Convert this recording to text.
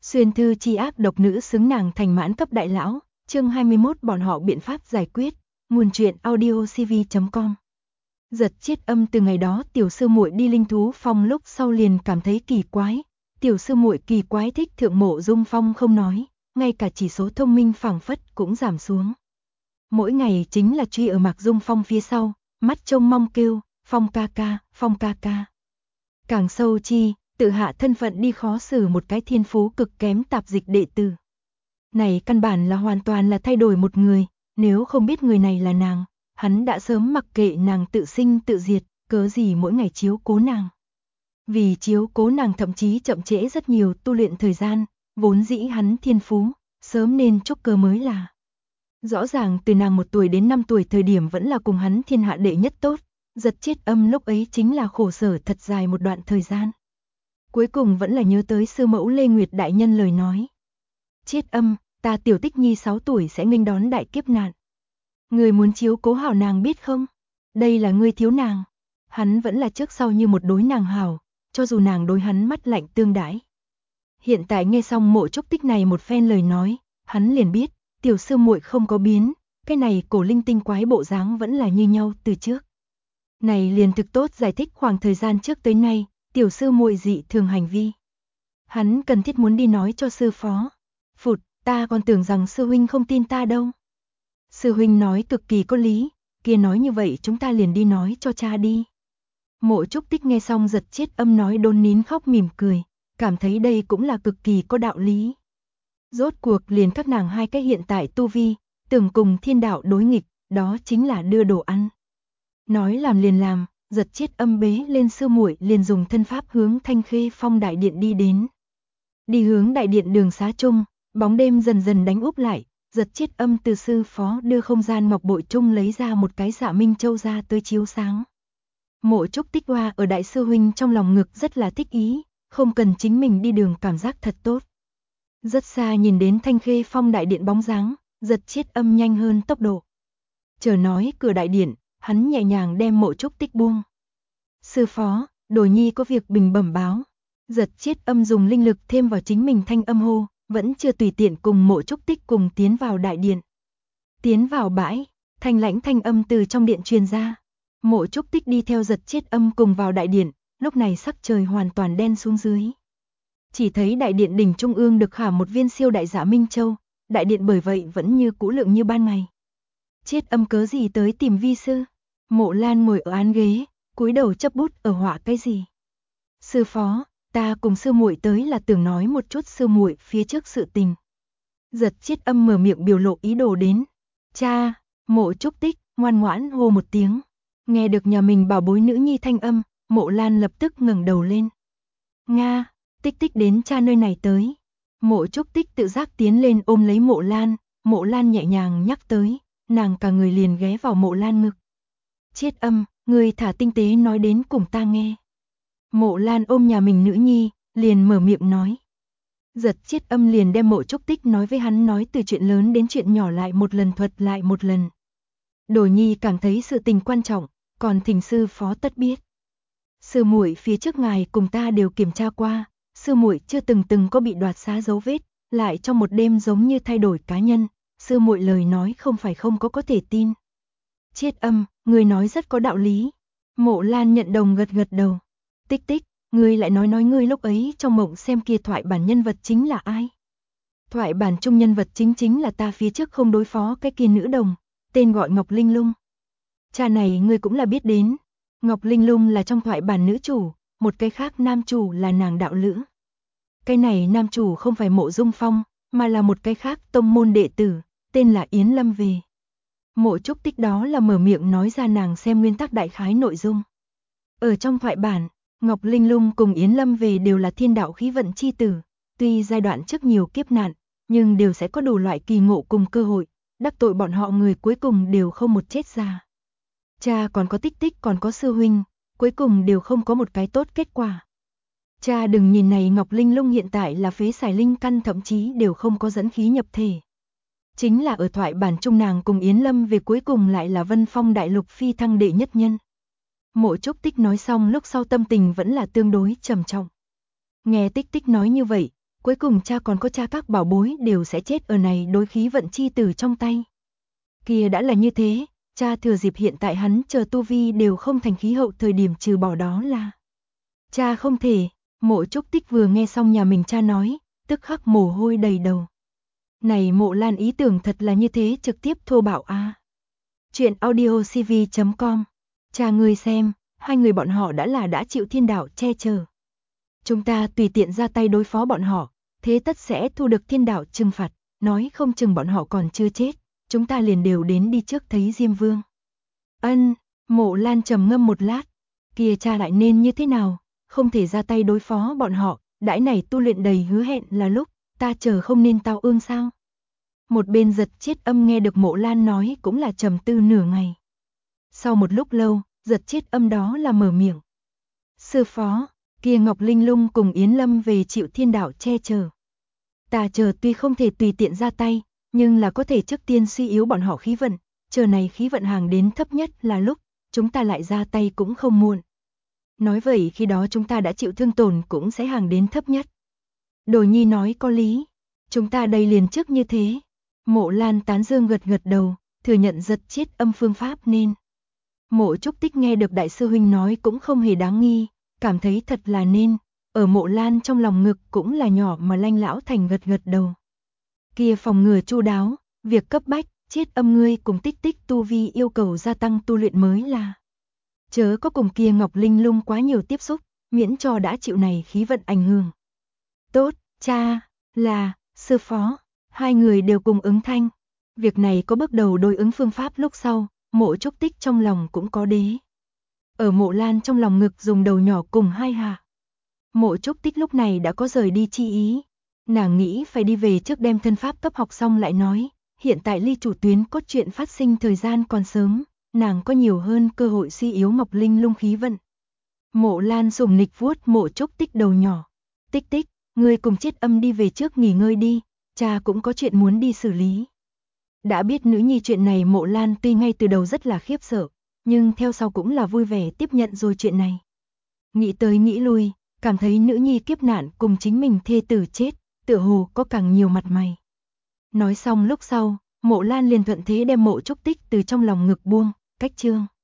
Xuyên thư chi ác độc nữ xứng nàng thành mãn cấp đại lão, chương 21 bọn họ biện pháp giải quyết, nguồn truyện audiocv.com. Giật chết âm từ ngày đó tiểu sư muội đi linh thú phong lúc sau liền cảm thấy kỳ quái, tiểu sư muội kỳ quái thích thượng Mộ Dung Phong không nói, ngay cả chỉ số thông minh phảng phất cũng giảm xuống. Mỗi ngày chính là truy ở Mạc Dung Phong phía sau, mắt trông mong kêu, Phong ca ca, Phong ca ca. Càng sâu chi, tự hạ thân phận đi khó xử một cái thiên phú cực kém tạp dịch đệ tử. Này căn bản là hoàn toàn là thay đổi một người, nếu không biết người này là nàng, hắn đã sớm mặc kệ nàng tự sinh tự diệt, cớ gì mỗi ngày chiếu cố nàng. Vì chiếu cố nàng thậm chí chậm trễ rất nhiều tu luyện thời gian, vốn dĩ hắn thiên phú, sớm nên trúc cơ mới là. Rõ ràng từ nàng 1 tuổi đến 5 tuổi thời điểm vẫn là cùng hắn thiên hạ đệ nhất tốt, giật chết âm lúc ấy chính là khổ sở thật dài một đoạn thời gian. Cuối cùng vẫn là nhớ tới sư mẫu Lê Nguyệt đại nhân lời nói. Chết âm, ta tiểu tích nhi 6 tuổi sẽ nghênh đón đại kiếp nạn. Người muốn chiếu cố hảo nàng biết không? Đây là ngươi thiếu nàng. Hắn vẫn là trước sau như một đối nàng hảo, cho dù nàng đối hắn mắt lạnh tương đãi. Hiện tại nghe xong Mộ Trúc Tích này một phen lời nói, hắn liền biết, tiểu sư muội không có biến, cái này cổ linh tinh quái bộ dáng vẫn là như nhau từ trước. Này liền thực tốt giải thích khoảng thời gian trước tới nay, tiểu sư muội dị thường hành vi. Hắn cần thiết muốn đi nói cho sư phó. Phụt, ta còn tưởng rằng sư huynh không tin ta đâu. Sư huynh nói cực kỳ có lý, kia nói như vậy chúng ta liền đi nói cho cha đi. Mộ Trúc Tích nghe xong giật chết âm nói đôn nín khóc mỉm cười, cảm thấy đây cũng là cực kỳ có đạo lý. Rốt cuộc liền các nàng hai cái hiện tại tu vi, tưởng cùng thiên đạo đối nghịch, đó chính là đưa đồ ăn. Nói làm liền làm, giật chết âm bế lên sư muội liền dùng thân pháp hướng Thanh Khê Phong đại điện đi đến. Đi hướng đại điện đường xá chung, bóng đêm dần dần đánh úp lại, giật chết âm từ sư phó đưa không gian ngọc bội chung lấy ra một cái Dạ Minh Châu ra tới chiếu sáng. Mộ Trúc Tích Hoa ở đại sư huynh trong lòng ngực rất là thích ý, không cần chính mình đi đường cảm giác thật tốt. Rất xa nhìn đến Thanh Khê Phong đại điện bóng dáng, giật chết âm nhanh hơn tốc độ. Chờ nói cửa đại điện, hắn nhẹ nhàng đem Mộ Trúc Tích buông. Sư phó, đồ nhi có việc bình bẩm báo. Giật chết âm dùng linh lực thêm vào chính mình thanh âm hô, vẫn chưa tùy tiện cùng Mộ Trúc Tích cùng tiến vào đại điện. Tiến vào bãi, thanh lãnh thanh âm từ trong điện truyền ra. Mộ Trúc Tích đi theo giật chết âm cùng vào đại điện, lúc này sắc trời hoàn toàn đen xuống dưới. Chỉ thấy đại điện đỉnh trung ương được khảm một viên siêu đại Dạ Minh Châu, đại điện bởi vậy vẫn như cũ lượng như ban ngày. Chết âm cớ gì tới tìm vi sư? Mộ Lan ngồi ở án ghế, cúi đầu chấp bút ở họa cái gì? Sư phó, ta cùng sư muội tới là tưởng nói một chút sư muội phía trước sự tình. Giật chết âm mở miệng biểu lộ ý đồ đến. Cha, Mộ Trúc Tích ngoan ngoãn hô một tiếng. Nghe được nhà mình bảo bối nữ nhi thanh âm, Mộ Lan lập tức ngẩng đầu lên. Nga, Tích Tích đến cha nơi này tới. Mộ Trúc Tích tự giác tiến lên ôm lấy Mộ Lan nhẹ nhàng nhắc tới, nàng cả người liền ghé vào Mộ Lan ngực. Chết âm, người thả tinh tế nói đến cùng ta nghe. Mộ Lan ôm nhà mình nữ nhi, liền mở miệng nói. Giật chết âm liền đem Mộ Trúc Tích nói với hắn nói từ chuyện lớn đến chuyện nhỏ lại một lần thuật lại một lần. Đồ nhi cảm thấy sự tình quan trọng, còn thỉnh sư phó tất biết. Sư muội phía trước ngài cùng ta đều kiểm tra qua, sư muội chưa từng có bị đoạt xá dấu vết, lại trong một đêm giống như thay đổi cá nhân, sư muội lời nói không phải không có thể tin. Chết âm, người nói rất có đạo lý. Mộ Lan nhận đồng gật đầu. Tích Tích, ngươi lại nói ngươi lúc ấy trong mộng xem kia thoại bản nhân vật chính là ai? Thoại bản chung nhân vật chính là ta phía trước không đối phó cái kia nữ đồng, tên gọi Ngọc Linh Lung. Cha này ngươi cũng là biết đến. Ngọc Linh Lung là trong thoại bản nữ chủ, một cái khác nam chủ là nàng đạo lữ. Cái này nam chủ không phải Mộ Dung Phong, mà là một cái khác tông môn đệ tử, tên là Yến Lâm Về. Mộ Trúc Tích đó là mở miệng nói ra nàng xem nguyên tắc đại khái nội dung. Ở trong thoại bản, Ngọc Linh Lung cùng Yến Lâm Về đều là thiên đạo khí vận chi tử, tuy giai đoạn trước nhiều kiếp nạn, nhưng đều sẽ có đủ loại kỳ ngộ cùng cơ hội, đắc tội bọn họ người cuối cùng đều không một chết ra. Cha còn có Tích Tích còn có sư huynh, cuối cùng đều không có một cái tốt kết quả. Cha đừng nhìn này Ngọc Linh Lung hiện tại là phế xài linh căn thậm chí đều không có dẫn khí nhập thể. Chính là ở thoại bản chung nàng cùng Yến Lâm Về cuối cùng lại là Vân Phong đại lục phi thăng đệ nhất nhân. Mộ Trúc Tích nói xong lúc sau tâm tình vẫn là tương đối trầm trọng. Nghe Tích Tích nói như vậy, Cuối cùng cha còn có cha các bảo bối đều sẽ chết ở này đối khí vận chi tử trong tay. Kia đã là như thế, cha thừa dịp hiện tại hắn chờ tu vi đều không thành khí hậu thời điểm trừ bỏ đó là. Cha không thể, Mộ Trúc Tích vừa nghe xong nhà mình cha nói, tức khắc mồ hôi đầy đầu. Này Mộ Lan ý tưởng thật là như thế trực tiếp thô bạo a. Chuyện audiocv.com. Cha ngươi xem, hai người bọn họ đã chịu thiên đạo che chở. Chúng ta tùy tiện ra tay đối phó bọn họ, thế tất sẽ thu được thiên đạo trừng phạt, nói không chừng bọn họ còn chưa chết, chúng ta liền đều đến đi trước thấy Diêm Vương. Ân, Mộ Lan trầm ngâm một lát, kia cha lại nên như thế nào, không thể ra tay đối phó bọn họ, đãi này tu luyện đầy hứa hẹn là lúc, ta chờ không nên tao ương sao. Một bên Giật Chết Âm nghe được Mộ Lan nói cũng là trầm tư nửa ngày. Sau một lúc lâu, Giật Chết Âm đó là mở miệng. Sư phó, kia Ngọc Linh Lung cùng Yến Lâm về chịu thiên đạo che chở. Ta chờ tuy không thể tùy tiện ra tay, nhưng là có thể trước tiên suy yếu bọn họ khí vận, chờ này khí vận hàng đến thấp nhất là lúc, chúng ta lại ra tay cũng không muộn. Nói vậy khi đó chúng ta đã chịu thương tổn cũng sẽ hàng đến thấp nhất. Đồ Nhi nói có lý, chúng ta đây liền trước như thế. Mộ Lan tán dương gật gật đầu, thừa nhận Giật Chết Âm phương pháp nên. Mộ Trúc Tích nghe được đại sư huynh nói cũng không hề đáng nghi, cảm thấy thật là nên, ở Mộ Lan trong lòng ngực cũng là nhỏ mà Lanh lão thành gật gật đầu. Kia phòng ngừa chu đáo, việc cấp bách, Chết Âm ngươi cùng Tích Tích tu vi yêu cầu gia tăng tu luyện mới là. Chớ có cùng kia Ngọc Linh Lung quá nhiều tiếp xúc, miễn cho đã chịu này khí vận ảnh hưởng. Tốt, cha, là, sư phó, hai người đều cùng ứng thanh. Việc này có bước đầu đối ứng phương pháp lúc sau, Mộ Trúc Tích trong lòng cũng có đế. Ở Mộ Lan trong lòng ngực dùng đầu nhỏ cùng hai hạ. Mộ Trúc Tích lúc này đã có rời đi chi ý. Nàng nghĩ phải đi về trước đem thân pháp cấp học xong lại nói, hiện tại ly chủ tuyến cốt truyện phát sinh thời gian còn sớm, nàng có nhiều hơn cơ hội suy yếu Ngọc Linh Lung khí vận. Mộ Lan sủng nịch vuốt Mộ Trúc Tích đầu nhỏ. Tích Tích, ngươi cùng Chết Âm đi về trước nghỉ ngơi đi, cha cũng có chuyện muốn đi xử lý. Đã biết nữ nhi chuyện này Mộ Lan tuy ngay từ đầu rất là khiếp sợ, nhưng theo sau cũng là vui vẻ tiếp nhận rồi chuyện này. Nghĩ tới nghĩ lui, cảm thấy nữ nhi kiếp nạn cùng chính mình thê tử chết, tựa hồ có càng nhiều mặt mày. Nói xong lúc sau, Mộ Lan liền thuận thế đem Mộ Trúc Tích từ trong lòng ngực buông, cách chương.